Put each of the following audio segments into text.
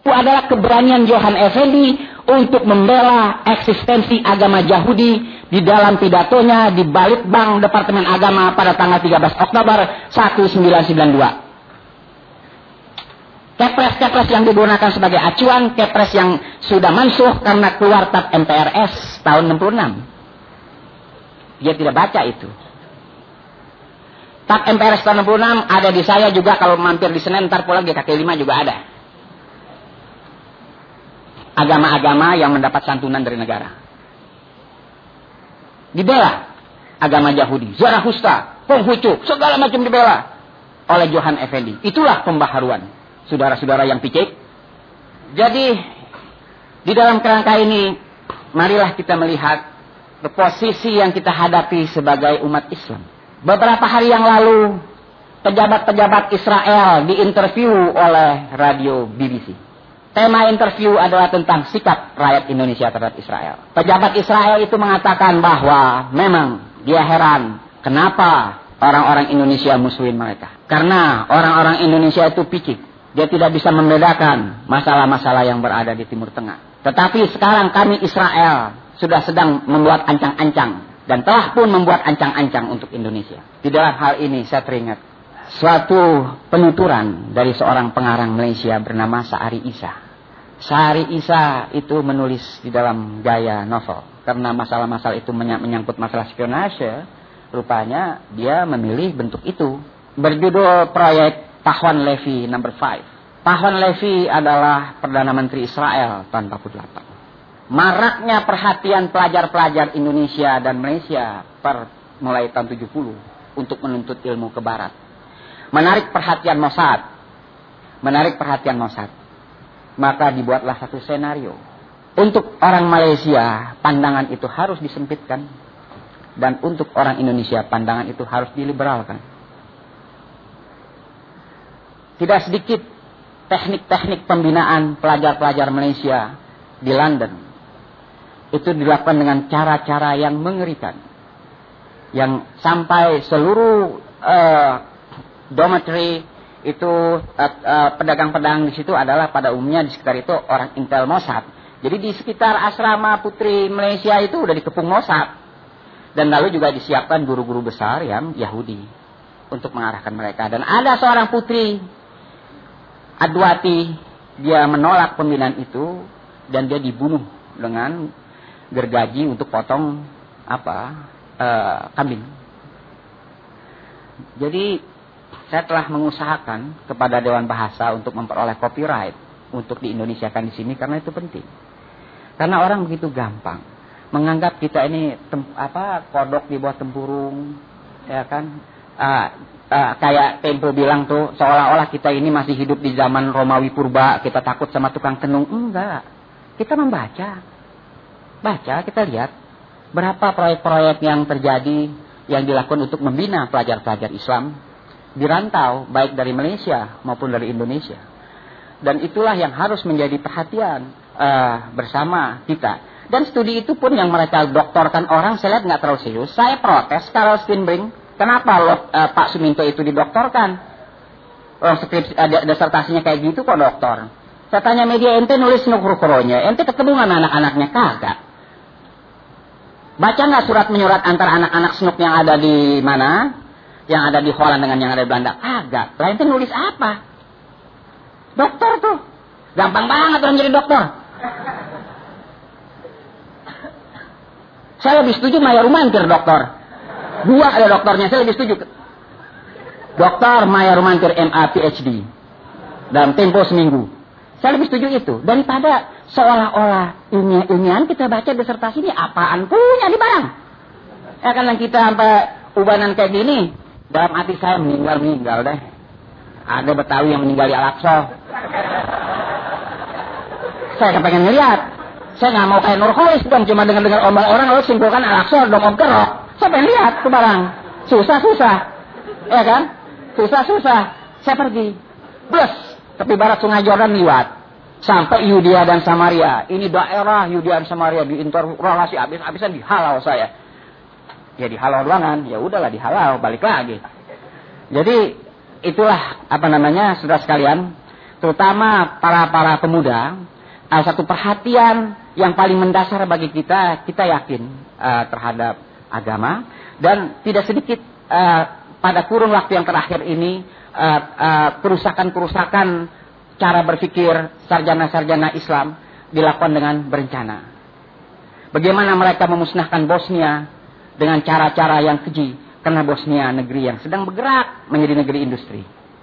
Itu adalah keberanian Johan Effendi untuk membela eksistensi agama Yahudi di dalam pidatonya di Balitbang Departemen Agama pada tanggal 13 Oktober 1992. Kepres-kepres yang digunakan sebagai acuan, kepres yang sudah mansuh karena keluar TAP MPRS tahun 66. Dia tidak baca itu. TAP MPRS tahun 66 ada di saya juga, kalau mampir di Senen ntar pulang di kaki 5 juga ada. Agama-agama yang mendapat santunan dari negara. Dibela agama Yahudi, Zarathustra, Konghucu, segala macam dibela oleh Johan Effendi. Itulah pembaharuan, saudara-saudara yang picik. Jadi di dalam kerangka ini, marilah kita melihat posisi yang kita hadapi sebagai umat Islam. Beberapa hari yang lalu, pejabat-pejabat Israel diinterview oleh radio BBC. Tema interview adalah tentang sikap rakyat Indonesia terhadap Israel. Pejabat Israel itu mengatakan bahwa memang dia heran kenapa orang-orang Indonesia musuhin mereka. Karena orang-orang Indonesia itu picik. Dia tidak bisa membedakan masalah-masalah yang berada di Timur Tengah. Tetapi sekarang kami Israel sudah sedang membuat ancang-ancang. Dan telah pun membuat ancang-ancang untuk Indonesia. Di dalam hal ini saya teringat suatu penuturan dari seorang pengarang Malaysia bernama Sa'ari Isa. Sa'ari Isa itu menulis di dalam gaya novel. Karena masalah-masalah itu menyangkut masalah spionase, rupanya dia memilih bentuk itu. Berjudul proyek Pahlawan Levi No. 5. Pahlawan Levi adalah Perdana Menteri Israel tahun 48. Maraknya perhatian pelajar-pelajar Indonesia dan Malaysia mulai tahun 70 untuk menuntut ilmu ke barat. Menarik perhatian Mossad. Maka dibuatlah satu senario. Untuk orang Malaysia, pandangan itu harus disempitkan. Dan untuk orang Indonesia, pandangan itu harus diliberalkan. Tidak sedikit teknik-teknik pembinaan pelajar-pelajar Malaysia di London. Itu dilakukan dengan cara-cara yang mengerikan. Yang sampai seluruh dormitory itu pedagang-pedagang di situ adalah pada umumnya di sekitar itu orang intel Mossad. Jadi di sekitar asrama putri Malaysia itu udah dikepung Mossad. Dan lalu juga disiapkan guru-guru besar yang Yahudi untuk mengarahkan mereka. Dan ada seorang putri Adwati, dia menolak pembinaan itu dan dia dibunuh dengan gergaji untuk potong kambing. Jadi saya telah mengusahakan kepada Dewan Bahasa untuk memperoleh copyright untuk di Indonesia kan di sini karena itu penting. Karena orang begitu gampang menganggap kita ini kodok di bawah tempurung, ya kan? Kayak Tempo bilang tuh seolah-olah kita ini masih hidup di zaman Romawi purba, kita takut sama tukang tenung. Enggak. Kita membaca. Kita lihat berapa proyek-proyek yang terjadi yang dilakukan untuk membina pelajar-pelajar Islam di rantau, baik dari Malaysia maupun dari Indonesia. Dan itulah yang harus menjadi perhatian bersama kita. Dan studi itu pun yang mereka doktorkan orang, saya lihat nggak terlalu serius. Saya protes Carol Steinbring, kenapa Pak Suminto itu didoktorkan? Orang skripsi disertasinya kayak gitu kok doktor. Saya tanya media, ente nulis nukur-kuronya, ente ketemu dengan anak-anaknya? Kagak. Baca nggak surat menyurat antara anak-anak Snook yang ada di mana? Yang ada di Holland dengan yang ada di Belanda? Kagak. Lah ente nulis apa? Dokter tuh. Gampang banget orang jadi dokter. Saya lebih setuju Maya Rumantir dokter. 2 ada dokternya, saya lebih setuju. Dokter Maya Rumantir MA PhD. Dalam tempo seminggu. Saya lebih setuju itu. Daripada seolah-olah ilmiah-ilmiahan kita baca disertasi ini apaan punya di barang. Ya kan kita sampai ubanan kayak gini. Dalam hati saya meninggal deh. Ada Betawi yang meninggal di Al-Aqsa. Saya kepengen ngeliat. Saya nggak mau kayak Nurholis dong, cuma dengar omong orang lalu simpulkan Al-Aqsa dong om kerok. Saya pengen lihat tuh barang. Susah. Ya kan? Susah. Saya pergi. Bus. Tepi barat Sungai Jordan lewat. Sampai Yudea dan Samaria. Ini daerah Yudea dan Samaria diinterogasi habis-habisan dihalau saya. Ya dihalau doangan. Ya udahlah dihalau, balik lagi. Jadi itulah saudara sekalian. terutama para pemuda, satu perhatian yang paling mendasar bagi kita yakin terhadap agama, dan tidak sedikit pada kurun waktu yang terakhir ini kerusakan cara berpikir sarjana-sarjana Islam dilakukan dengan berencana. Bagaimana mereka memusnahkan Bosnia dengan cara-cara yang keji, karena Bosnia negeri yang sedang bergerak menjadi negeri industri.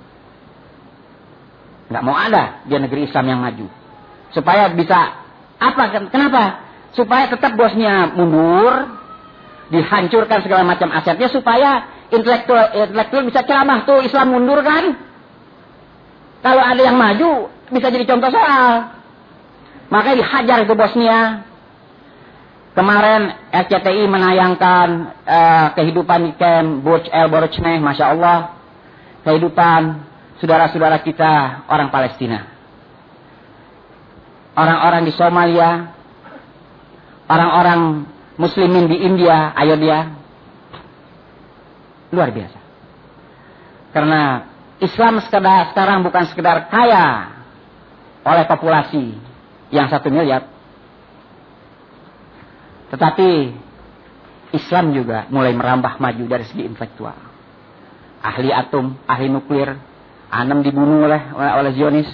Nggak mau ada dia negeri Islam yang maju. Supaya bisa kenapa? Supaya tetap Bosnia mundur, dihancurkan segala macam asetnya, supaya intelektual bisa ceramah tuh Islam mundur kan? Kalau ada yang maju bisa jadi contoh soal. Makanya dihajar itu Bosnia. Kemarin RCTI menayangkan kehidupan di Camp Burj El Borojneh, Masya Allah. Kehidupan saudara-saudara kita orang Palestina. Orang-orang di Somalia. Orang-orang Muslimin di India, Ayodhya. Luar biasa. Karena Islam sekarang bukan sekedar kaya oleh populasi yang 1 miliar. Tetapi Islam juga mulai merambah maju dari segi intelektual. Ahli atom, ahli nuklir, 6 dibunuh oleh Zionis.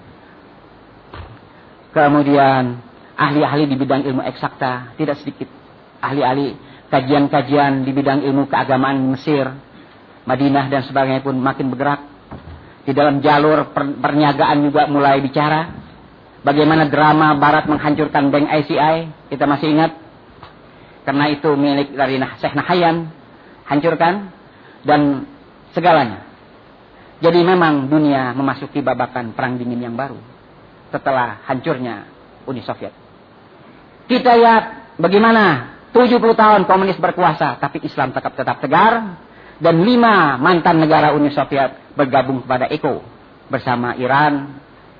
Kemudian ahli-ahli di bidang ilmu eksakta, tidak sedikit. Ahli-ahli kajian-kajian di bidang ilmu keagamaan Mesir, Madinah dan sebagainya pun makin bergerak. Di dalam jalur perniagaan juga mulai bicara. Bagaimana drama Barat menghancurkan Bank ICI, kita masih ingat. Karena itu milik dari Syekh Nahyan, hancurkan, dan segalanya. Jadi memang dunia memasuki babakan perang dingin yang baru setelah hancurnya Uni Soviet. Kita lihat bagaimana 70 tahun komunis berkuasa, tapi Islam tetap tegar, dan 5 mantan negara Uni Soviet bergabung kepada ECO bersama Iran,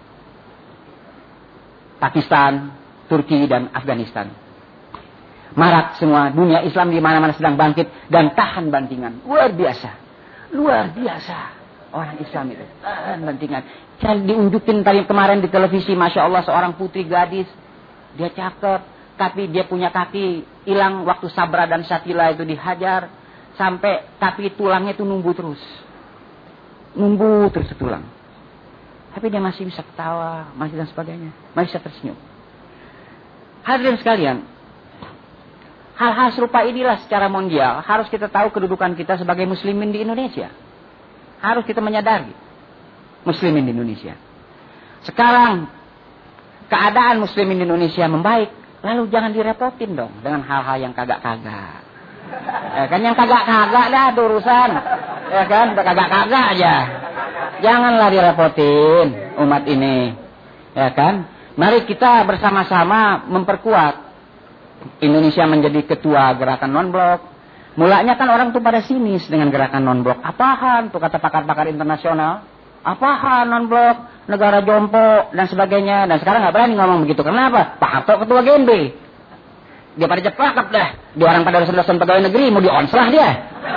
Pakistan, Turki, dan Afghanistan. Marak semua, dunia Islam di mana-mana sedang bangkit dan tahan bantingan. Luar biasa. Luar biasa. Orang Islam itu tahan bantingan. Saya diunjukin tadi kemarin di televisi, Masya Allah, seorang putri gadis. Dia cakep, tapi dia punya kaki hilang waktu Sabra dan Syatila itu dihajar. Sampai kaki tulangnya itu numbuh terus. Numbuh terus tulang. Tapi dia masih bisa ketawa, masih dan sebagainya. Masih bisa tersenyum. Hadirin sekalian, hal-hal serupa inilah secara mondial harus kita tahu kedudukan kita sebagai muslimin di Indonesia. Harus kita menyadari muslimin di Indonesia. Sekarang keadaan muslimin di Indonesia membaik, lalu jangan direpotin dong dengan hal-hal yang kagak-kagak. Ya kan, yang kagak-kagak dah urusan. Ya kan, udah kagak-kagak aja. Janganlah direpotin umat ini. Ya kan? Mari kita bersama-sama memperkuat Indonesia menjadi ketua gerakan non-blok. Mulanya kan orang tuh pada sinis dengan gerakan non-blok. Apaan tuh kata pakar-pakar internasional? Apaan non-blok? Negara jompo dan sebagainya. Dan sekarang nggak berani ngomong begitu. Kenapa? Pak Harto ketua GNB. Dia pada ceplakap dah. Dia orang pada dosen-dosen pegawai negeri mau dionslah dia.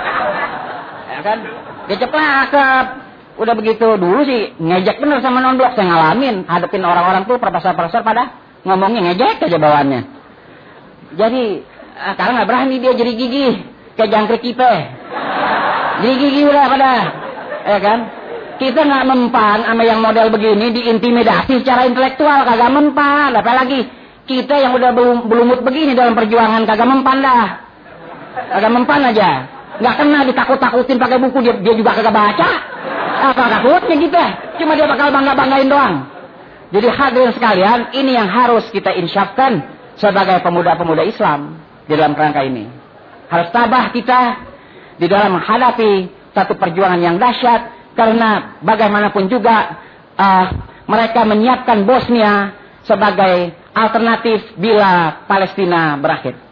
Ya kan? Dia ceplakap. Udah begitu dulu sih ngejek bener sama non-blok. Saya ngalamin hadapin orang-orang tuh profesor-profesor pada ngomongnya ngejek aja bawaannya. Jadi sekarang nggak berani dia jadi gigih kayak jangkrik kipe. Jadi gigih udah pada, ya kan? Kita nggak mempan sama yang model begini diintimidasi secara intelektual, kagak mempan. Apalagi kita yang udah belumut begini dalam perjuangan kagak mempan dah. Kagak mempan aja. Nggak kena ditakut-takutin pakai buku dia juga kagak baca. Apa takutnya kita? Cuma dia bakal bangga-banggain doang. Jadi hadirin sekalian, ini yang harus kita insyafkan sebagai pemuda-pemuda Islam di dalam kerangka ini. Harus tabah kita di dalam menghadapi satu perjuangan yang dahsyat, karena bagaimanapun juga mereka menyiapkan Bosnia sebagai alternatif bila Palestina berakhir.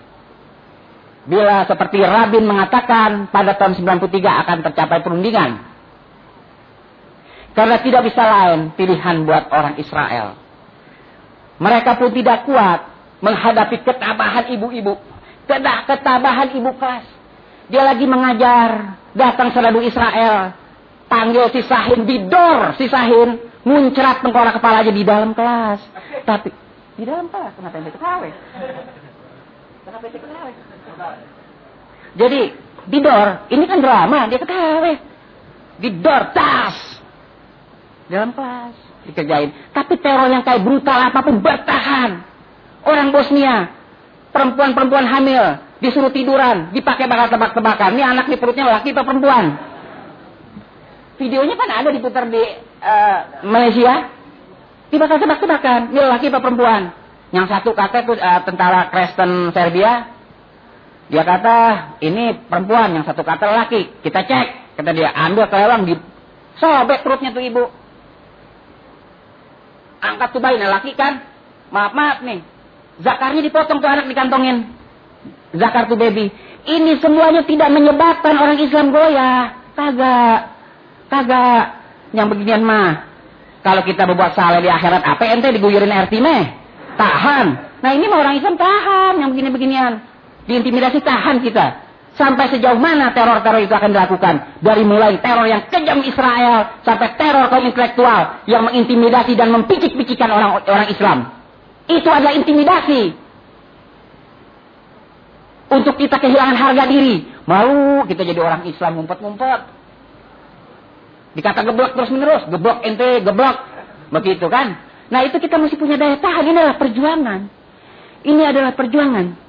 Bila seperti Rabin mengatakan pada tahun 93 akan tercapai perundingan. Karena tidak bisa lain pilihan buat orang Israel. Mereka pun tidak kuat menghadapi ketabahan ibu-ibu. Ketabahan ibu kelas. Dia lagi mengajar. Datang seradu Israel. Panggil si Sahin, didor si Sahin. Muncrat tengkorak kepala aja di dalam kelas. Tapi di dalam kelas kenapa ente ketawa? Kenapa ente ketawa? Jadi di door, ini kan drama, dia ketawa. Di door, tas. Dalam kelas dikerjain. Tapi teror yang kayak brutal apapun bertahan. Orang Bosnia, perempuan-perempuan hamil, disuruh tiduran, dipakai bakal tebak-tebakan. Ini anak di perutnya laki atau perempuan? Videonya kan ada diputar di Malaysia. Dibakal tebak-tebakan, ini laki atau perempuan? Yang satu kata itu tentara Kristen Serbia. Dia kata ini perempuan, yang satu kata laki. Kita cek, kata dia, ambil kelewang, disobek perutnya tuh ibu. Angkat tuh bayi, laki kan? Maaf nih, zakarnya dipotong tuh anak dikantongin. Zakar tuh baby. Ini semuanya tidak menyebabkan orang Islam goyah. Kagak. Yang beginian mah. Kalau kita berbuat salah di akhirat, apa ente diguyurin RT meh? Tahan. Nah ini mah orang Islam tahan yang begini-beginian. Diintimidasi tahan kita. Sampai sejauh mana teror-teror itu akan dilakukan. Dari mulai teror yang kejam Israel. Sampai teror kaum intelektual. Yang mengintimidasi dan mempicik-picikan orang Islam. Itu adalah intimidasi. Untuk kita kehilangan harga diri. Mau kita jadi orang Islam ngumpet-ngumpet. Dikata geblok terus menerus. Geblok ente, geblok. Begitu kan. Nah itu kita mesti punya daya tahan. Ini adalah perjuangan. Ini adalah perjuangan.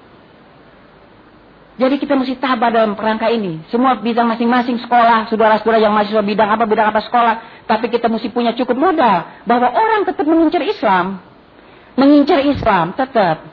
Jadi kita mesti tabah dalam kerangka ini. Semua bidang masing-masing sekolah. Saudara-saudara yang mahasiswa bidang apa sekolah. Tapi kita mesti punya cukup modal. Bahwa orang tetap mengincar Islam. Mengincar Islam tetap.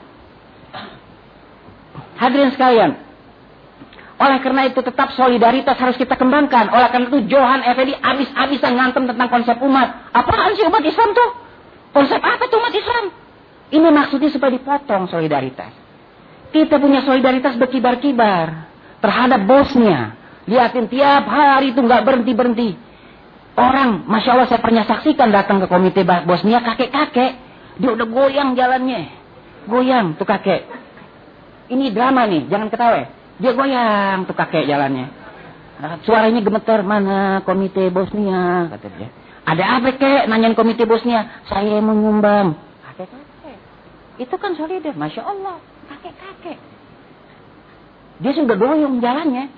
Hadirin sekalian. Oleh karena itu tetap solidaritas harus kita kembangkan. Oleh karena itu Johan Effendi habis-habisan ngantem tentang konsep umat. Apaan sih umat Islam tuh? Konsep apa tuh umat Islam? Ini maksudnya supaya dipotong solidaritas. Kita punya solidaritas berkibar-kibar terhadap bosnya. Lihatin tiap hari itu nggak berhenti-berhenti. Orang, Masya Allah saya pernah saksikan datang ke komite Bosnia kakek-kakek. Dia udah goyang jalannya. Goyang tuh kakek. Ini drama nih, jangan ketawa. Dia goyang tuh kakek jalannya. Suaranya gemeter, mana komite Bosnia, kata dia. Ada apa kek, nanyain komite Bosnia. Saya mau nyumbang. Kakek-kakek. Itu kan solidar, Masya Allah. Kakek-kakek. Dia sudah doyong jalannya.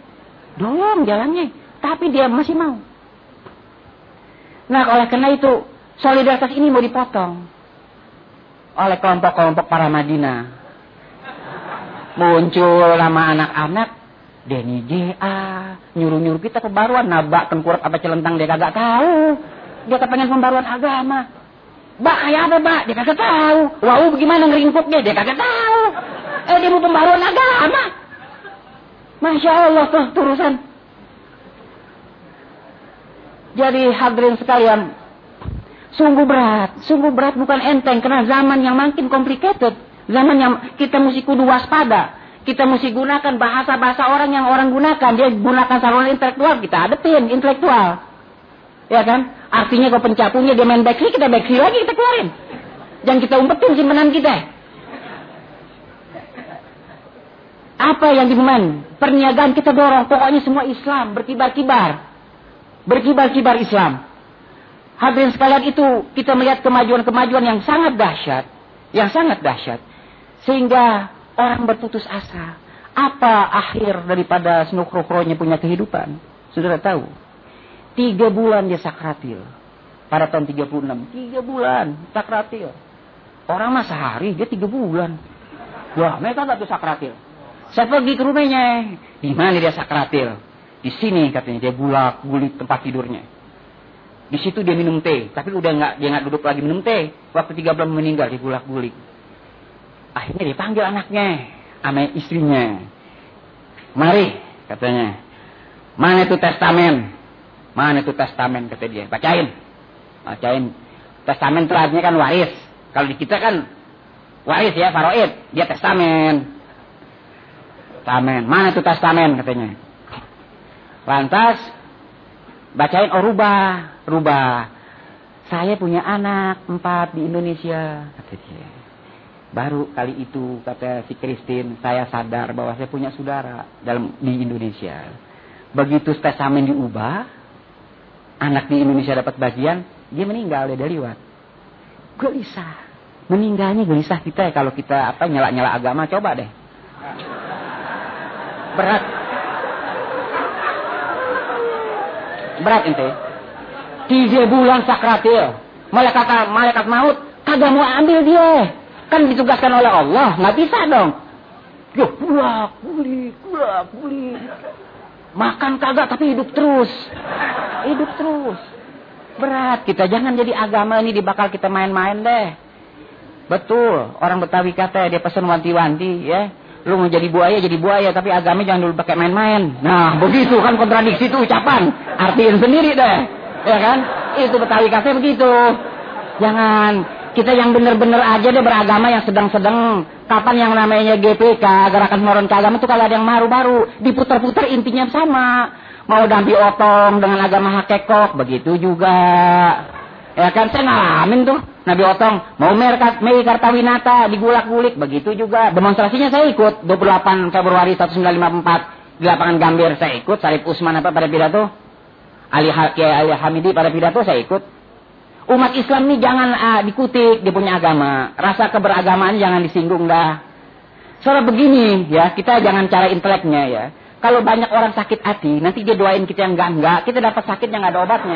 Tapi dia masih mau. Nah, oleh karena itu, solidaritas ini mau dipotong. Oleh kelompok-kelompok para Madinah. Muncul nama anak-anak. Denny J.A. Nyuruh-nyuruh kita pembaruan. Nabak, tengkurap, apa celentang dia kagak tahu. Dia kepengen pembaruan agama. Bak, kayak apa bak? Dia kagak tahu. Wah, bagaimana ngeringkuk dia? Dia kagak tahu. Dia mau pembaruan agama. Masya Allah tuh urusan. Jadi hadirin sekalian, sungguh berat bukan enteng karena zaman yang makin complicated, zaman yang kita mesti kudu waspada. Kita mesti gunakan bahasa-bahasa orang yang orang gunakan. Dia gunakan saluran intelektual, kita hadepin intelektual. Ya kan? Artinya kalau pencapunya dia main backstreet, kita backstreet lagi kita keluarin. Jangan kita umpetin simpanan kita. Apa yang dimain? Perniagaan kita dorong. Pokoknya semua Islam. Berkibar-kibar Islam. Hadirin sekalian itu kita melihat kemajuan-kemajuan yang sangat dahsyat. Sehingga orang berputus asa. Apa akhir daripada Snukro-kronya punya kehidupan? Saudara tahu? 3 bulan dia sakratil. Pada tahun 36. 3 bulan sakratil. Orang mah sehari, dia 3 bulan. Wah, mereka gak tuh sakratil. Saya pergi ke rumahnya. Di mana dia sakratil? Di sini katanya dia bulak-bulik tempat tidurnya. Di situ dia minum teh, tapi dia nggak duduk lagi minum teh. Waktu 3 bulan meninggal dia bulak-bulik. Akhirnya dia panggil anaknya, sama istrinya. Mari katanya. Mana itu testamen kata dia. Bacain. Testamen itu artinya kan waris. Kalau di kita kan waris ya, faraid. Dia testamen. Mana itu testamen katanya. Lantas bacain rubah. Saya punya anak 4 di Indonesia kata dia. Baru kali itu kata si Christine saya sadar bahwa saya punya saudara di Indonesia. Begitu testamen diubah, anak di Indonesia dapat bagian, Dia meninggal, dia liwat. Gelisah. Meninggalnya gelisah kita ya, kalau kita nyala-nyala agama, coba deh. Berat ente. 3 bulan sakratil. Malaikat maut kagak mau ambil dia. Kan ditugaskan oleh Allah, nggak bisa dong. Yo, pulang, pulih. Makan kagak tapi hidup terus. Berat, kita jangan jadi agama ini dibakal kita main-main deh. Betul, orang Betawi kata dia pesan wanti-wanti ya. Lu mau jadi buaya, tapi agama jangan dulu pakai main-main. Nah, begitu kan kontradiksi itu ucapan. Artiin sendiri deh. Ya kan? Itu Betawi kata begitu. Jangan. Kita yang bener-bener aja deh beragama, yang sedang-sedang. Kapan yang namanya GPK, Gerakan Moron Keagamaan itu kalau ada yang baru-baru. Diputar-putar intinya sama. Mau dampi otong dengan agama hakekok, begitu juga. Ya kan, saya ngalamin tuh. Nabi Otong mau Mei Kartawinata digulak-gulik, begitu juga. Demonstrasinya saya ikut 28 Februari 1954 di lapangan Gambir, saya ikut. Sarip Usman pada pidato, Ali Hamidi pada pidato, saya ikut. Umat Islam ini jangan dikutik, dia punya agama. Rasa keberagamaan jangan disinggung dah. Soalnya begini ya, kita jangan cara inteleknya ya. Kalau banyak orang sakit hati, nanti dia doain kita yang enggak, kita dapat sakit yang nggak ada obatnya.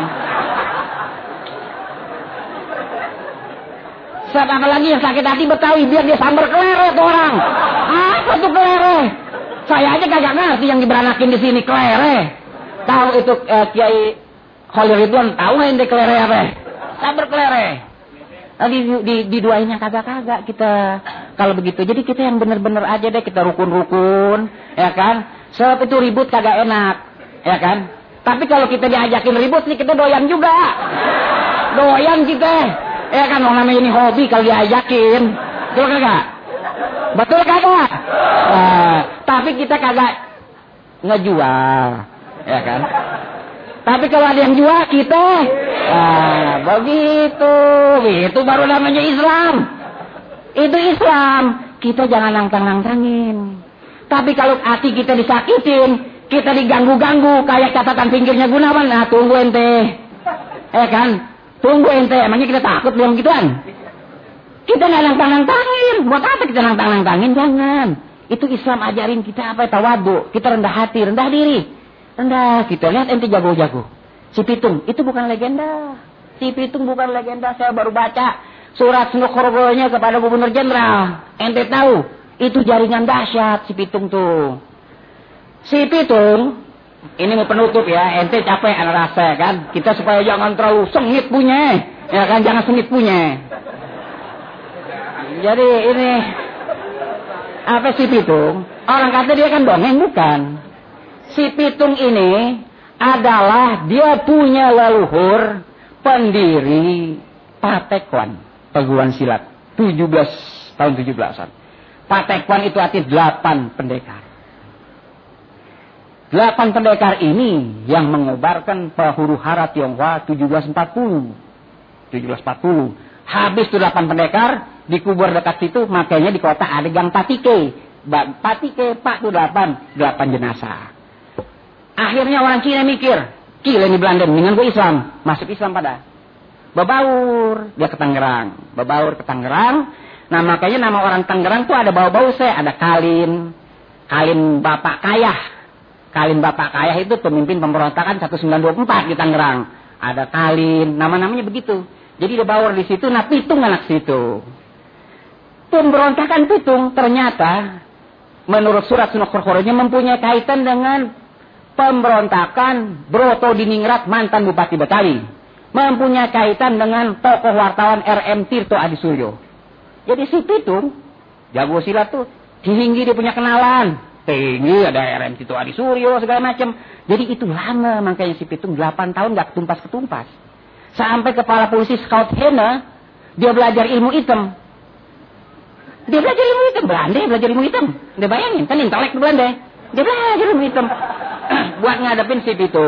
Sebab apalagi yang sakit hati Betawi, biar dia sambar kelere tuh orang. Apa tuh kelere? Saya aja kagak ngerti yang diberanakin di sini kelere. Tahu itu Kiai Khalil Ridwan, tahu nggak ini kelere apa? Sambar kelere. Diduainnya kagak-kagak kita. Kalau begitu, jadi kita yang bener-bener aja deh, kita rukun-rukun, ya kan? Sebab itu ribut kagak enak, ya kan? Tapi kalau kita diajakin ribut nih, kita doyan juga. Doyan kita. Ya kan, orang namanya ini hobi kalau diajakin. Betul kagak? Betul kagak? Tapi kita kagak ngejual, ya kan? Tapi kalau ada yang jual kita, begitu. Itu baru namanya Islam. Itu Islam. Kita jangan nantang-nantangin. Tapi kalau hati kita disakitin, kita diganggu-ganggu kayak catatan pinggirnya Gunawan, nah tunggu ente. Ya kan? Tunggu ente, emangnya kita takut belum gituan? Kita nggak nantang-nantangin. Buat apa kita nantang-nantangin? Jangan. Itu Islam ajarin kita apa? Tawadu. Kita rendah hati, rendah diri. Rendah. Kita lihat ente jago-jago. Si Pitung, itu bukan legenda. Si Pitung bukan legenda. Saya baru baca surat Nukhorogonya kepada Gubernur Jenderal. Ente tahu, itu jaringan dahsyat si Pitung tuh. Si Pitung, ini mau penutup ya, ente capek anak rasa kan. Kita supaya jangan terlalu sengit punya, ya kan, jangan sengit punya. Jadi ini apa si Pitung? Orang kata dia kan dongeng, bukan. Si Pitung ini adalah dia punya leluhur pendiri Patekwan, perguruan silat. tahun 17-an. Patekwan itu artinya 8 pendekar. 8 pendekar ini yang mengobarkan huru-hara Tionghoa 1740. Habis itu 8 pendekar dikubur dekat situ, makanya di kota ada gang Patike. Patike Pak itu 8 jenazah. Akhirnya orang Cina mikir, gila ini Belanda, mendingan gue Islam. Masuk Islam pada. Bebaur, dia ke Tangerang. Nah makanya nama orang Tangerang tuh ada bau-bau ada Kalin Bapak Kayah. Kalin Bapak Kayah itu pemimpin pemberontakan 1924 di Tangerang. Ada Kalin, nama-namanya begitu. Jadi dia baur di situ, nah Pitung anak situ. Pemberontakan Pitung ternyata menurut surat Nukhorogonya mempunyai kaitan dengan pemberontakan Broto Diningrat, mantan Bupati Betawi. Mempunyai kaitan dengan tokoh wartawan R.M. Tirto Adisuryo. Jadi si Pitung, jago silat tuh, tinggi dia punya kenalan. Tinggi ada R.M. Tirto Adisuryo segala macam. Jadi itu lama, makanya si Pitung 8 tahun gak ketumpas-ketumpas. Sampai kepala polisi Scout Hena, dia belajar ilmu hitam. Belanda belajar ilmu hitam. Dia bayangin, kan intelek di Belanda. Dia belajar ilmu hitam. Buat ngadepin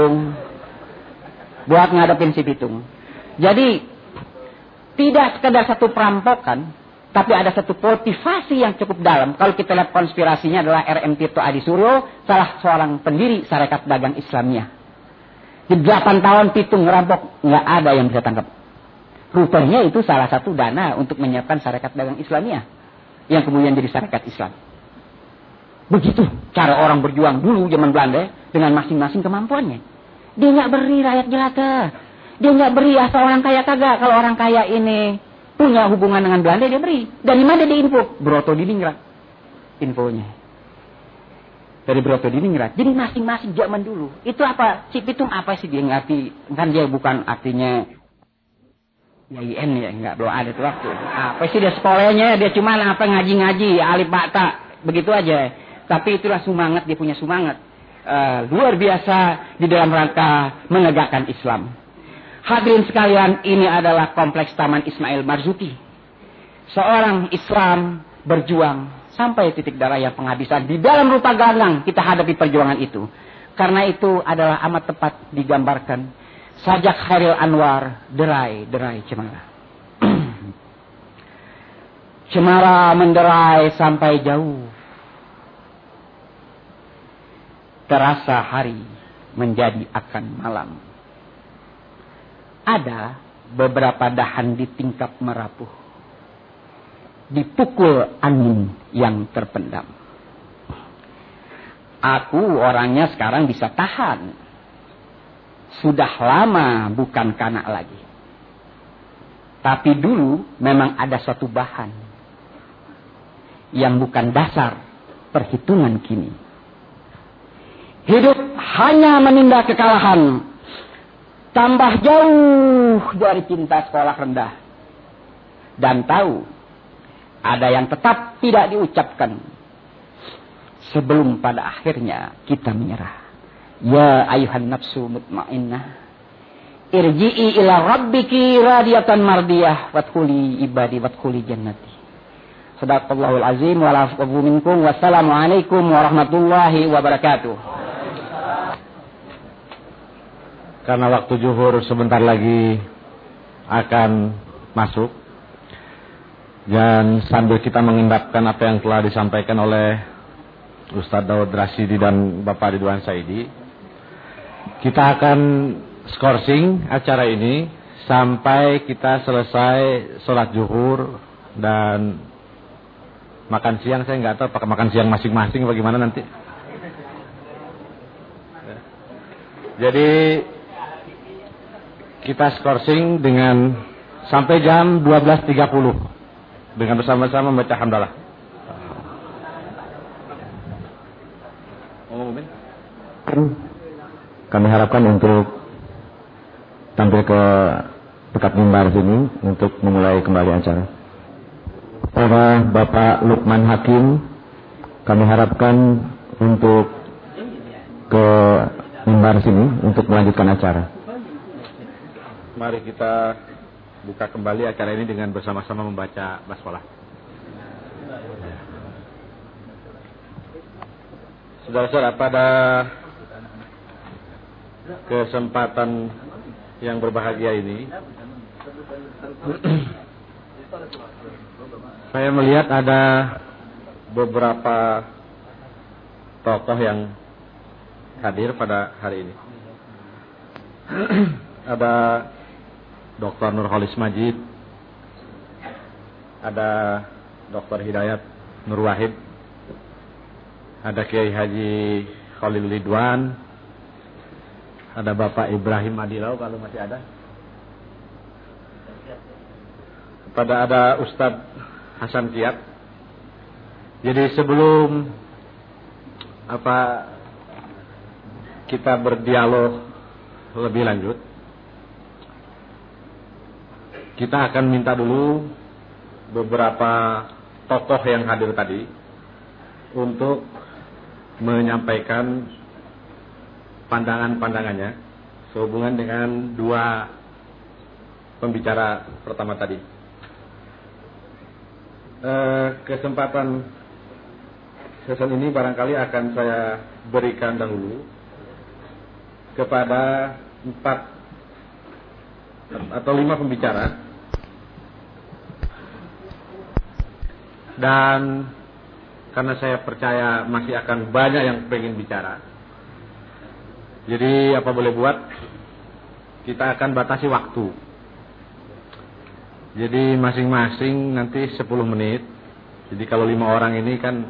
si Pitung. Jadi tidak sekedar satu perampokan, tapi ada satu motivasi yang cukup dalam. Kalau kita lihat konspirasinya adalah R.M. Tirto Adisuryo, salah seorang pendiri Sarekat Dagang Islamiyah. Di 8 tahun Pitung ngerampok, nggak ada yang bisa tangkap. Rupanya itu salah satu dana untuk menyiapkan syarikat dagang Islamiyah yang kemudian jadi syarikat Islam. Begitu cara orang berjuang dulu zaman Belanda dengan masing-masing kemampuannya. Dia nggak beri rakyat jelata. Dia nggak beri asal orang kaya kagak. Kalau orang kaya ini punya hubungan dengan Belanda, dia beri. Dari mana dia info? Broto Diningrat infonya. Dari Broto Diningrat. Jadi masing-masing zaman dulu. Itu apa? Cipitung apa sih dia ngerti? Kan dia bukan artinya YIN ya. Nggak, belum ada tuh waktu. Apa sih dia sekolahnya? Dia cuma apa ngaji-ngaji. Alif Bata. Begitu aja. Tapi itulah semangat. Dia punya semangat. Luar biasa di dalam rangka menegakkan Islam. Hadirin sekalian, ini adalah kompleks Taman Ismail Marzuki. Seorang Islam berjuang sampai titik darah yang penghabisan. Di dalam rupa gandang kita hadapi perjuangan itu. Karena itu adalah amat tepat digambarkan. Sajak Khairil Anwar, derai cemara. Cemara menderai sampai jauh. Terasa hari menjadi akan malam. Ada beberapa dahan di tingkap merapuh. Dipukul angin yang terpendam. Aku orangnya sekarang bisa tahan. Sudah lama bukan kanak lagi. Tapi dulu memang ada suatu bahan. Yang bukan dasar perhitungan kini. Hidup hanya menindak kekalahan. Tambah jauh dari cinta sekolah rendah. Dan tahu, ada yang tetap tidak diucapkan. Sebelum pada akhirnya kita menyerah. Ya ayuhan nafsu mutmainnah. Irji'i ila rabbiki radiyatan mardiyah. Wadkhuli ibadi wadkhuli jannati. Sadaqallahul azim wa la'afu minkum. Wassalamualaikum warahmatullahi wabarakatuh. Karena waktu zuhur sebentar lagi akan masuk. Dan sambil kita mengendapkan apa yang telah disampaikan oleh Ustadz Daud Rasidi dan Bapak Ridwan Saidi, kita akan skorsing acara ini sampai kita selesai sholat zuhur dan makan siang. Saya nggak tahu apakah makan siang masing-masing bagaimana nanti. Jadi kita skorsing dengan sampai jam 12.30 dengan bersama-sama membaca hamdalah. Kami harapkan untuk tampil ke dekat mimbar sini untuk memulai kembali acara. Para Bapak Lukman Hakim, kami harapkan untuk ke mimbar sini untuk melanjutkan acara. Mari kita buka kembali acara ini dengan bersama-sama membaca basmalah. Saudara-saudara, pada kesempatan yang berbahagia ini, saya melihat ada beberapa tokoh yang hadir pada hari ini. Ada Dr. Nurholis Majid, ada Dr. Hidayat Nur Wahid, ada Kiai Haji Khalil Ridwan, ada Bapak Ibrahim Adilau kalau masih ada. Ada Ustadz Hasan Kiat. Jadi sebelum kita berdialog lebih lanjut, kita akan minta dulu beberapa tokoh yang hadir tadi untuk menyampaikan pandangan-pandangannya sehubungan dengan dua pembicara pertama tadi. Kesempatan sesi ini barangkali akan saya berikan dahulu kepada 4 atau 5 pembicara. Dan karena saya percaya masih akan banyak yang pengen bicara, jadi apa boleh buat, kita akan batasi waktu. Jadi masing-masing nanti 10 menit. Jadi kalau 5 orang ini kan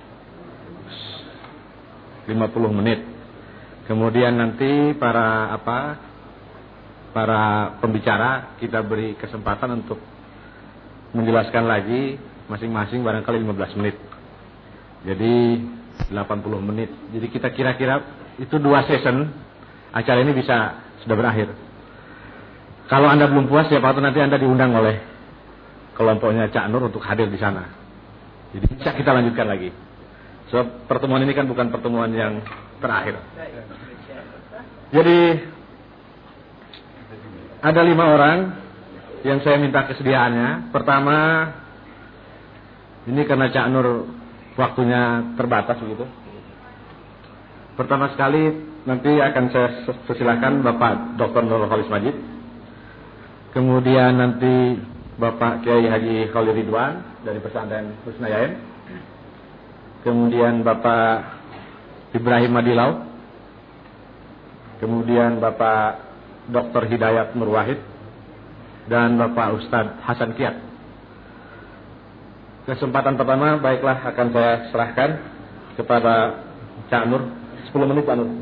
50 menit. Kemudian nanti para pembicara kita beri kesempatan untuk menjelaskan lagi masing-masing barangkali 15 menit. Jadi 80 menit. Jadi kita kira-kira itu 2 session acara ini bisa sudah berakhir. Kalau Anda belum puas, siapa tahu nanti Anda diundang oleh kelompoknya Cak Nur untuk hadir di sana. Jadi bisa kita lanjutkan lagi. So, pertemuan ini kan bukan pertemuan yang terakhir. Jadi ada 5 orang yang saya minta kesediaannya. Pertama, ini karena Cak Nur waktunya terbatas begitu. Pertama sekali nanti akan saya persilakan Bapak Dr. Nurul Khalis Majid. Kemudian nanti Bapak Kiai Haji Khalil Ridwan dari Pesantren Husnayain. Kemudian Bapak Ibrahim Madilau. Kemudian Bapak Dr. Hidayat Nur Wahid dan Bapak Ustadz Hasan Kiat. Kesempatan pertama baiklah akan saya serahkan kepada Cak Nur. 10 menit Pak Nur.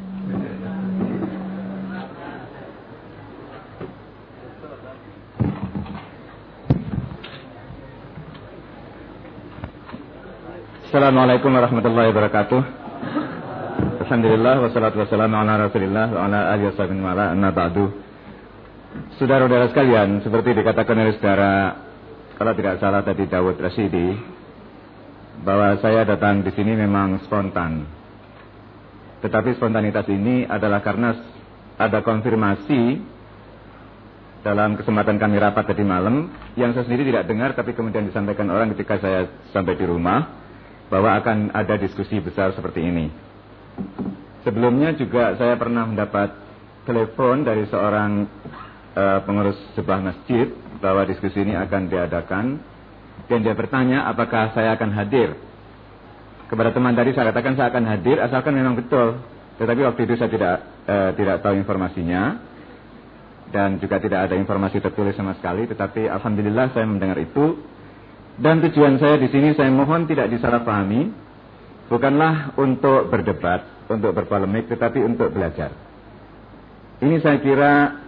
Assalamualaikum warahmatullahi wabarakatuh. Alhamdulillah wassalatu wassalamu ala Rasulillah wa ala alihi washabbihi wa ala amma ba'du. Saudara-saudara sekalian, seperti dikatakan oleh saudara, kalau tidak salah tadi Dawud Rasidi, bahwa saya datang di sini memang spontan. Tetapi spontanitas ini adalah karena ada konfirmasi dalam kesempatan kami rapat tadi malam yang saya sendiri tidak dengar, tapi kemudian disampaikan orang ketika saya sampai di rumah, bahwa akan ada diskusi besar seperti ini. Sebelumnya juga saya pernah mendapat telepon dari seorang pengurus sebuah masjid bahwa diskusi ini akan diadakan, dan dia bertanya apakah saya akan hadir. Kepada teman tadi saya katakan saya akan hadir asalkan memang betul. Tetapi waktu itu saya tidak tahu informasinya dan juga tidak ada informasi tertulis sama sekali. Tetapi alhamdulillah saya mendengar itu. Dan tujuan saya di sini, saya mohon tidak disalahpahami, bukanlah untuk berdebat, untuk berpolemik, tetapi untuk belajar. Ini saya kira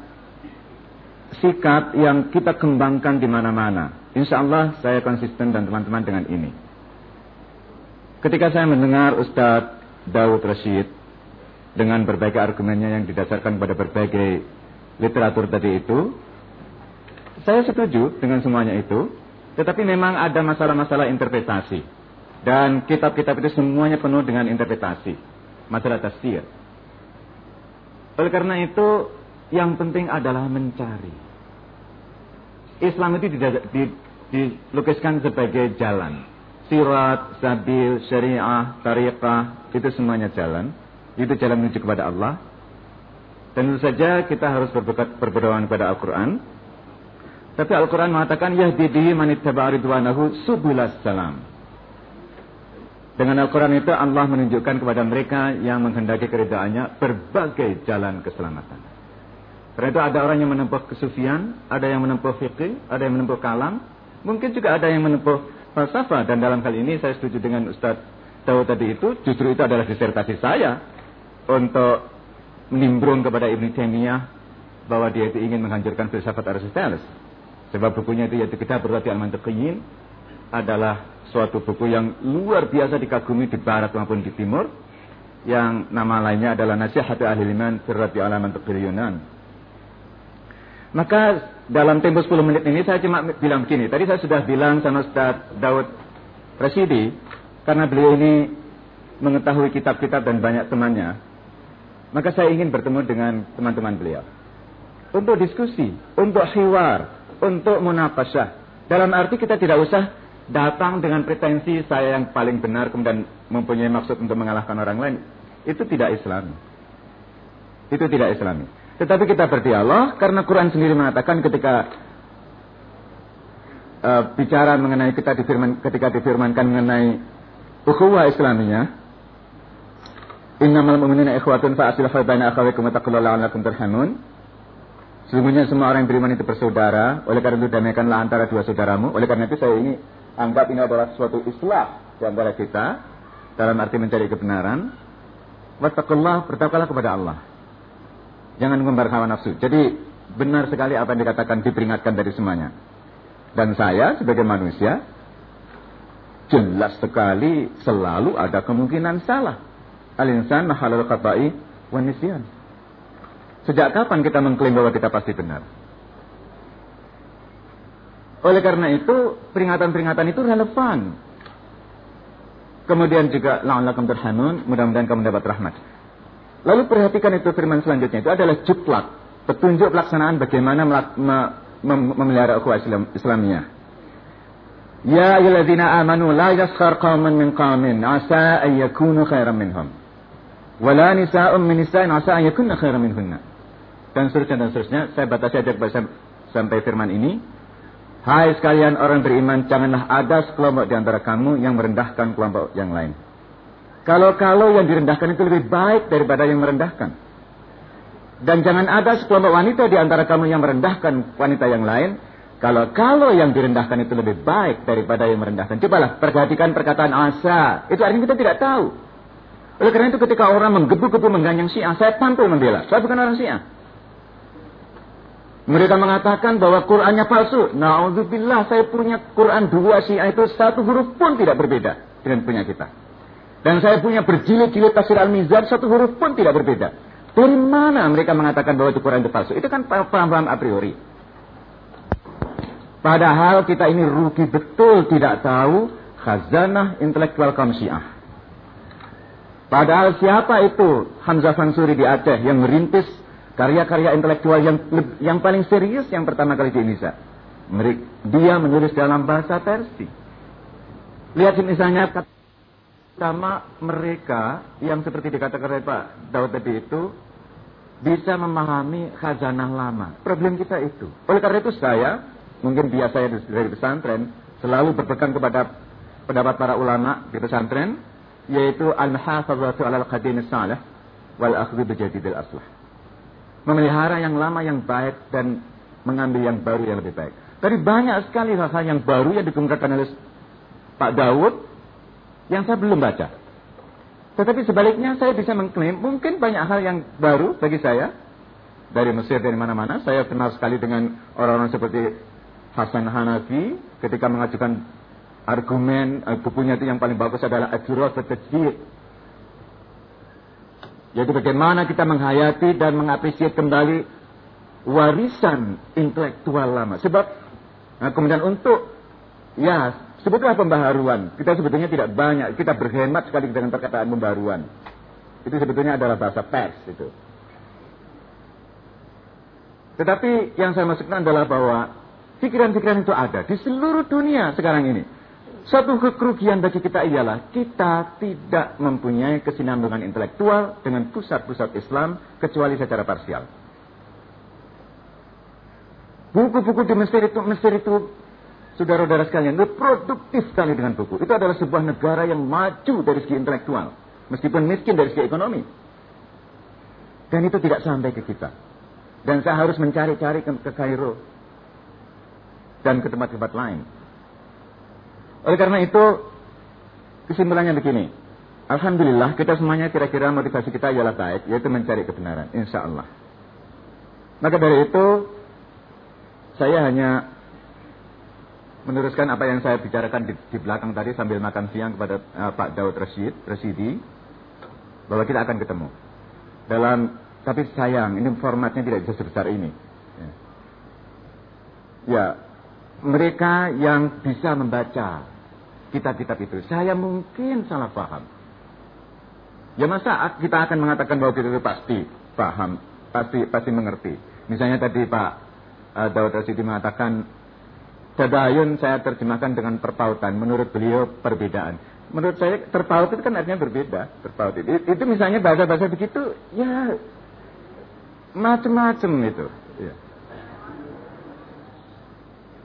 sikap yang kita kembangkan di mana-mana. Insya Allah saya konsisten dan teman-teman dengan ini. Ketika saya mendengar Ustadz Dawud Rashid dengan berbagai argumennya yang didasarkan pada berbagai literatur tadi itu, saya setuju dengan semuanya itu. Tetapi memang ada masalah-masalah interpretasi. Dan kitab-kitab itu semuanya penuh dengan interpretasi. Masalah tafsir. Oleh karena itu, yang penting adalah mencari. Islam itu dilukiskan sebagai jalan. Sirat, sabil, syariah, tariqah, itu semuanya jalan. Itu jalan menuju kepada Allah. Dan tentu saja kita harus berpedoman kepada Al-Quran. Tapi Al-Quran mengatakan yahdi bihi man ittaba'a ridwanahu subulas salam. Dengan Al-Quran itu Allah menunjukkan kepada mereka yang menghendaki keridhaannya berbagai jalan keselamatan. Karena itu ada orang yang menempuh kesufian, ada yang menempuh fikih, ada yang menempuh kalam, mungkin juga ada yang menempuh falsafah. Dan dalam hal ini saya setuju dengan Ustaz Dawud tadi itu, justru itu adalah disertasi saya untuk menimbrung kepada Ibnu Taimiyah bahwa dia itu ingin menghancurkan filsafat Aristoteles. Sebab bukunya itu yaitu Kitab Ar-Rati Al-Mantiqiyyin adalah suatu buku yang luar biasa dikagumi di barat maupun di timur, yang nama lainnya adalah Nasihatu Ahli Iman fi Ar-Rati Al-Mantiqil Yunan. Maka dalam tempo 10 menit ini saya cuma bilang begini. Tadi saya sudah bilang sama Ustaz Dawud Rasidi, karena beliau ini mengetahui kitab-kitab dan banyak temannya, maka saya ingin bertemu dengan teman-teman beliau untuk diskusi, untuk hiwar, untuk munaqasyah. Dalam arti kita tidak usah datang dengan pretensi saya yang paling benar kemudian mempunyai maksud untuk mengalahkan orang lain. Itu tidak Islami. Itu tidak Islami. Tetapi kita berdialog karena Quran sendiri mengatakan ketika bicara mengenai ketika difirmankan mengenai ukhuwah Islamiyah, innamal mu'minuna ikhwatun fa aslihu baina akhawaykum wattaqullaha la'allakum turhamun. Sesungguhnya semua orang yang beriman itu bersaudara. Oleh karena itu damaikanlah antara dua saudaramu. Oleh karena itu saya ini anggap ini adalah suatu islah di antara kita. Dalam arti mencari kebenaran. Wattaqullah, bertakwalah kepada Allah. Jangan mengumbar hawa nafsu. Jadi benar sekali apa yang dikatakan, diperingatkan dari semuanya. Dan saya sebagai manusia, jelas sekali selalu ada kemungkinan salah. Al-insan mahalul khata'i wa nisyan. Sejak kapan kita mengklaim bahwa kita pasti benar? Oleh karena itu, peringatan-peringatan itu relevan. Kemudian juga la'allakum turhamun, mudah-mudahan kamu mendapat rahmat. Lalu perhatikan itu firman selanjutnya, itu adalah juplak, petunjuk pelaksanaan bagaimana memelihara ukhuwah Islamiyah. Ya ayyuhalladzina amanu la yaskhar qaumun min qaumin asa an yakunu khairan minhum. Wala nisa'un min nisa'in asa an yakunna khairan minhunna. Dan seterusnya. Saya batasi aja sampai firman ini. Hai sekalian orang beriman, janganlah ada sekelompok di antara kamu yang merendahkan kelompok yang lain. Kalau yang direndahkan itu lebih baik daripada yang merendahkan. Dan jangan ada sekelompok wanita di antara kamu yang merendahkan wanita yang lain. Kalau yang direndahkan itu lebih baik daripada yang merendahkan. Cobalah perhatikan perkataan asa. Itu artinya kita tidak tahu. Oleh karena itu ketika orang menggebu-gebu mengganyang Syiah, saya tampil membela. Saya bukan orang Syiah. Mereka mengatakan bahwa Qur'annya palsu. Na'udzubillah, saya punya Qur'an 2 Syiah itu 1 huruf pun tidak berbeda dengan punya kita. Dan saya punya berjilid-jilid tafsir Al-Mizan 1 huruf pun tidak berbeda. Dari mana mereka mengatakan bahwa itu Qur'an itu palsu? Itu kan paham-paham a priori. Padahal kita ini rugi betul tidak tahu khazanah intelektual kaum Syiah. Padahal siapa itu Hamzah Fansuri di Aceh yang merintis karya-karya intelektual yang paling serius yang pertama kali di Indonesia. Dia menulis dalam bahasa Persia. Lihat misalnya sama mereka yang seperti dikatakan oleh Pak Daud tadi itu bisa memahami khazanah lama. Problem kita itu. Oleh karena itu saya, mungkin biasa dari pesantren, selalu berpegang kepada pendapat para ulama di pesantren, yaitu al-muhafazatu 'alal qadim as-salih wal akhdhu bi jadidil aslah. Memelihara yang lama yang baik dan mengambil yang baru yang lebih baik. Tapi banyak sekali hal-hal yang baru yang dikemukakan oleh Pak Daud yang saya belum baca. Tetapi sebaliknya saya bisa mengklaim mungkin banyak hal yang baru bagi saya. Dari Mesir, dari mana-mana. Saya kenal sekali dengan orang-orang seperti Hasan Hanafi ketika mengajukan argumen bukunya itu yang paling bagus adalah Ad-Dirasat At-Tajdiq. Yaitu bagaimana kita menghayati dan mengapresiasi kembali warisan intelektual lama. Sebab kemudian untuk sebutlah pembaharuan. Kita sebetulnya tidak banyak. Kita berhemat sekali dengan perkataan pembaharuan. Itu sebetulnya adalah bahasa pers itu. Tetapi yang saya maksudkan adalah bahwa pikiran-pikiran itu ada di seluruh dunia sekarang ini. Suatu kerugian bagi kita ialah kita tidak mempunyai kesinambungan intelektual dengan pusat-pusat Islam kecuali secara parsial. Buku-buku di Mesir itu saudara-saudara sekalian, itu produktif sekali dengan buku. Itu adalah sebuah negara yang maju dari segi intelektual, meskipun miskin dari segi ekonomi. Dan itu tidak sampai ke kita. Dan saya harus mencari-cari ke Kairo dan ke tempat-tempat lain. Oleh karena itu, kesimpulannya begini. Alhamdulillah, kita semuanya kira-kira motivasi kita ialah baik, yaitu mencari kebenaran, insya Allah. Maka dari itu, saya hanya meneruskan apa yang saya bicarakan di belakang tadi sambil makan siang kepada Pak Daud Rasidi, bahwa kita akan ketemu. Tapi sayang, ini formatnya tidak bisa sebesar ini. Ya, mereka yang bisa membaca kitab-kitab itu, saya mungkin salah paham. Ya masa kita akan mengatakan bahwa kita itu pasti paham, pasti mengerti. Misalnya tadi Pak Daud Rasidi mengatakan tadayun saya terjemahkan dengan perpautan. Menurut beliau perbedaan. Menurut saya terpaut itu kan artinya berbeda. Terpaut itu misalnya bahasa-bahasa begitu, ya macam-macam itu. Ya.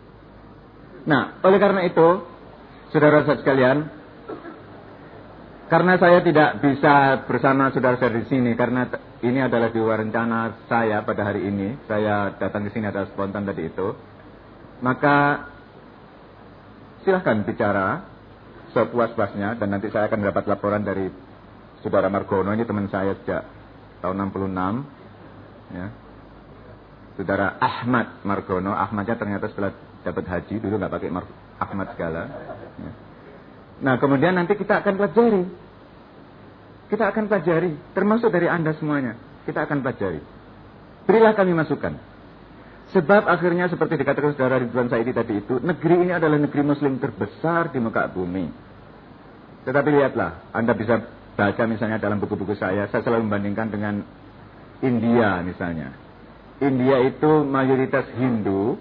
Nah, oleh karena itu, saudara-saudara sekalian, karena saya tidak bisa bersama saudara-saudara di sini, karena ini adalah di luar rencana saya pada hari ini, saya datang ke sini adalah spontan tadi itu, maka silahkan bicara sepuas-puasnya, dan nanti saya akan mendapat laporan dari saudara Margono, ini teman saya sejak tahun 66, ya. Saudara Ahmad Margono, Ahmadnya ternyata setelah dapat haji, dulu nggak pakai Ahmad segala. Ya. Nah, kemudian nanti kita akan pelajari. Kita akan pelajari, termasuk dari Anda semuanya. Kita akan pelajari. Berilah kami masukan. Sebab akhirnya seperti dikatakan saudara Ridwan Saidi tadi itu, negeri ini adalah negeri muslim terbesar di muka bumi. Tetapi lihatlah, Anda bisa baca misalnya dalam buku-buku saya selalu membandingkan dengan India misalnya. India itu mayoritas Hindu,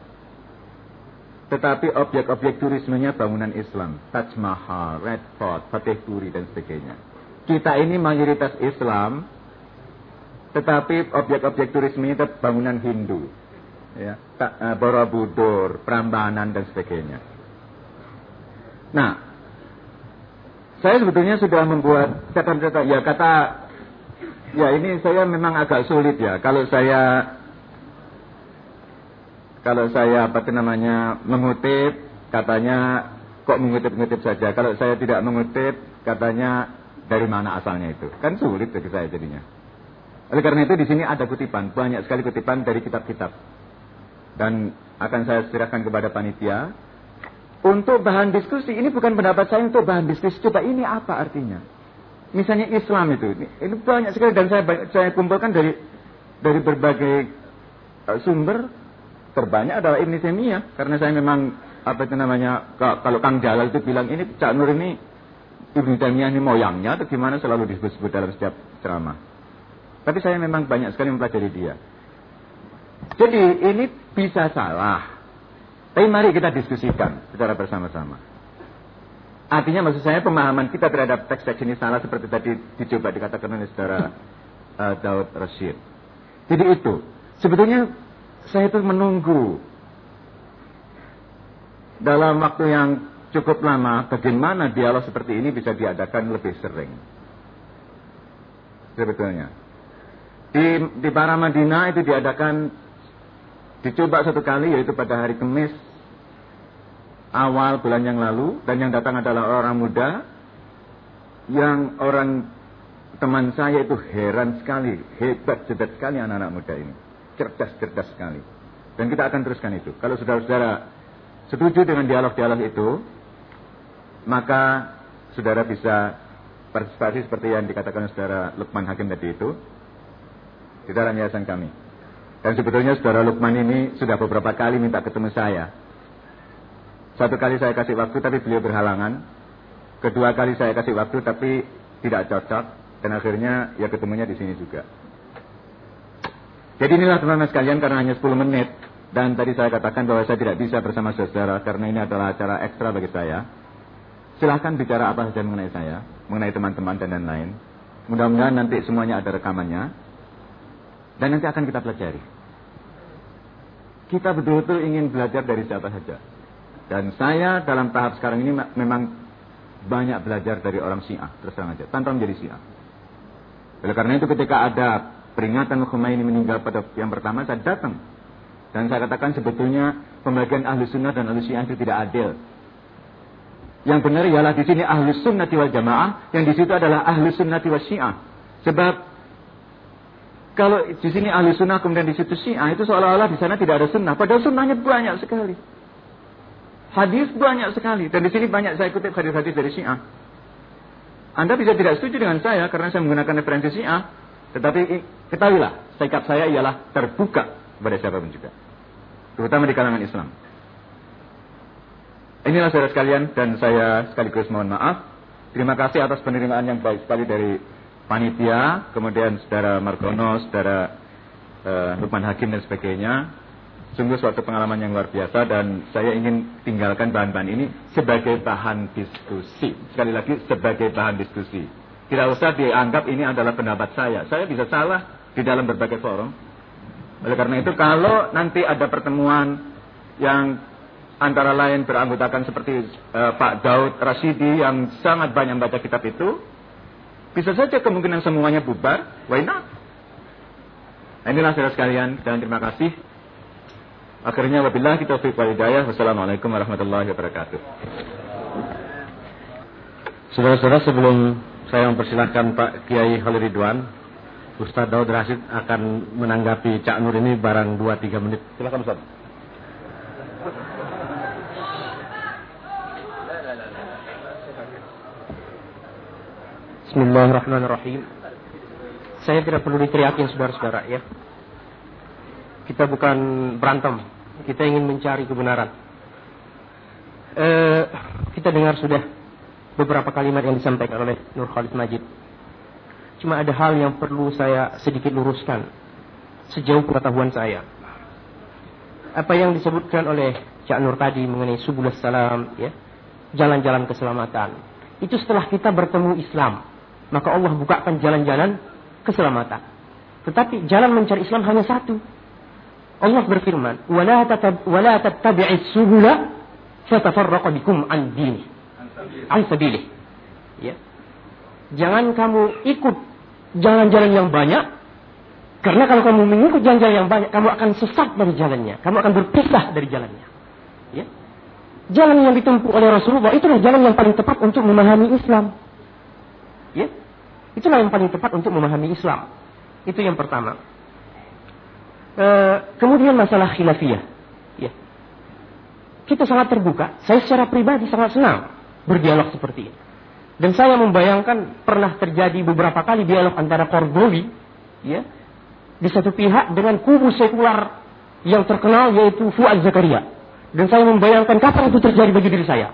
tetapi objek-objek turismenya bangunan Islam. Taj Mahal, Red Fort, Fateh Puri, dan sebagainya. Kita ini mayoritas Islam, tetapi objek-objek turismenya itu bangunan Hindu. Ya, Borobudur, Prambanan, dan sebagainya. Nah, saya sebetulnya sudah membuat catatan-catatan. Ya ini saya memang agak sulit ya. Kalau saya mengutip, katanya kok mengutip-ngutip saja. Kalau saya tidak mengutip, katanya dari mana asalnya itu. Kan sulit bagi saya jadinya. Oleh karena itu di sini ada kutipan, banyak sekali kutipan dari kitab-kitab. Dan akan saya serahkan kepada panitia untuk bahan diskusi. Ini bukan pendapat saya untuk bahan diskusi. Coba ini apa artinya? Misalnya Islam itu, ini banyak sekali dan saya kumpulkan dari berbagai sumber. Terbanyak adalah Ibn Taimiyah, karena saya memang kalau Kang Jalal itu bilang ini Cak Nur ini Ibn Taimiyah ini moyangnya atau gimana, selalu disebut-sebut dalam setiap ceramah. Tapi saya memang banyak sekali mempelajari dia. Jadi ini bisa salah, tapi mari kita diskusikan secara bersama-sama. Artinya maksud saya pemahaman kita terhadap teks-teks ini salah seperti tadi dicoba dikatakan oleh saudara Daud Rashid. Jadi itu sebetulnya saya itu menunggu dalam waktu yang cukup lama bagaimana dialog seperti ini bisa diadakan lebih sering. Sebetulnya di Paramadina itu dicoba satu kali, yaitu pada hari Kamis awal bulan yang lalu, dan yang datang adalah orang muda, yang orang teman saya itu heran sekali, hebat sekali anak-anak muda ini. Cerdas sekali. Dan kita akan teruskan itu. Kalau saudara-saudara setuju dengan dialog-dialog itu, maka saudara bisa partisipasi seperti yang dikatakan saudara Lukman Hakim tadi itu di dalam yayasan kami. Dan sebetulnya saudara Lukman ini sudah beberapa kali minta ketemu saya. Satu kali saya kasih waktu tapi beliau berhalangan. Kedua kali saya kasih waktu tapi tidak cocok. Dan akhirnya ya ketemunya di sini juga. Jadi inilah teman-teman sekalian, karena hanya 10 menit. Dan tadi saya katakan bahwa saya tidak bisa bersama saudara karena ini adalah acara ekstra bagi saya. Silahkan bicara apa saja mengenai saya, mengenai teman-teman dan lain-lain. Mudah-mudahan nanti semuanya ada rekamannya. Dan nanti akan kita pelajari. Kita betul-betul ingin belajar dari siapa saja. Dan saya dalam tahap sekarang ini memang banyak belajar dari orang Syiah, terus terang aja, tanpa menjadi Syiah. Oleh karena itu ketika ada peringatan Khomeini meninggal pada yang pertama, saya datang. Dan saya katakan sebetulnya pembagian Ahlus Sunnah dan Ahlus Syiah itu tidak adil. Yang benar ialah di sini Ahlus Sunnati wal Jamaah, yang di situ adalah Ahlus Sunnati wal Syiah. Sebab kalau di sini Ahlus Sunnah kemudian di situ Syiah, itu seolah-olah di sana tidak ada sunnah. Padahal sunnahnya banyak sekali. Hadis banyak sekali. Dan di sini banyak saya kutip hadis-hadis dari Syiah. Anda bisa tidak setuju dengan saya karena saya menggunakan referensi Syiah. Tetapi ketahuilah, sikap saya ialah terbuka kepada siapapun juga. Terutama di kalangan Islam. Inilah saudara sekalian, dan saya sekaligus mohon maaf. Terima kasih atas penerimaan yang baik sekali dari panitia, kemudian saudara Margono, saudara Lukman Hakim dan sebagainya. Sungguh suatu pengalaman yang luar biasa, dan saya ingin tinggalkan bahan-bahan ini sebagai bahan diskusi. Sekali lagi, sebagai bahan diskusi. Tidak usah dianggap ini adalah pendapat saya. Saya bisa salah di dalam berbagai forum. Oleh karena itu, kalau nanti ada pertemuan yang antara lain beranggotakan seperti Pak Daud Rasidi yang sangat banyak membaca kitab itu, bisa saja kemungkinan semuanya bubar. Why not? Nah, inilah saudara sekalian, dan terima kasih. Akhirnya wabillahi taufiq wal hidayah. Wassalamualaikum warahmatullahi wabarakatuh. Saudara-saudara, sebelum saya mempersilahkan Pak Kiai Khalil Ridwan, Ustaz Daud Rasid akan menanggapi Cak Nur ini barang 2-3 menit. Silakan Ustaz. Bismillahirrahmanirrahim. Saya tidak perlu diteriakin saudara-saudara ya. Kita bukan berantem, kita ingin mencari kebenaran. Kita dengar sudah beberapa kalimat yang disampaikan oleh Nur Khalid Majid. Cuma ada hal yang perlu saya sedikit luruskan sejauh pengetahuan saya. Apa yang disebutkan oleh Cak Nur tadi mengenai subulus salam, ya, jalan-jalan keselamatan. Itu setelah kita bertemu Islam, maka Allah bukakan jalan-jalan keselamatan. Tetapi jalan mencari Islam hanya satu. Allah berfirman, "Wala tattabi'is subula fatafarraqu bikum an dini." An sabilih. Ya. Jangan kamu ikut jalan-jalan yang banyak, karena kalau kamu mengikut jalan-jalan yang banyak, kamu akan sesat dari jalannya, kamu akan berpisah dari jalannya. Ya. Jalan yang ditempuh oleh Rasulullah itulah jalan yang paling tepat untuk memahami Islam. Ya. Itulah yang paling tepat untuk memahami Islam. Itu yang pertama. Kemudian masalah khilafiyah. Ya. Kita sangat terbuka. Saya secara pribadi sangat senang berdialog seperti ini. Dan saya membayangkan pernah terjadi beberapa kali dialog antara Qardawi, ya, di satu pihak dengan kubu sekular yang terkenal yaitu Fuad Zakaria. Dan saya membayangkan kapan itu terjadi bagi diri saya.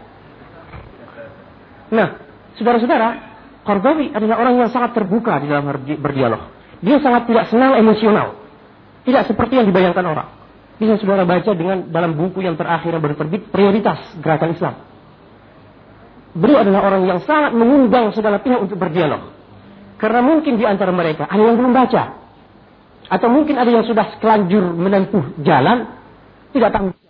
Nah, saudara-saudara, Qardawi adalah orang yang sangat terbuka di dalam berdialog. Dia sangat tidak senang emosional. Tidak seperti yang dibayangkan orang. Bisa saudara baca dalam buku yang terakhir yang berterbit, Prioritas Gerakan Islam. Beliau adalah orang yang sangat mengundang segala pihak untuk berdialog. Karena mungkin di antara mereka ada yang belum baca. Atau mungkin ada yang sudah selanjur menempuh jalan, tidak tahu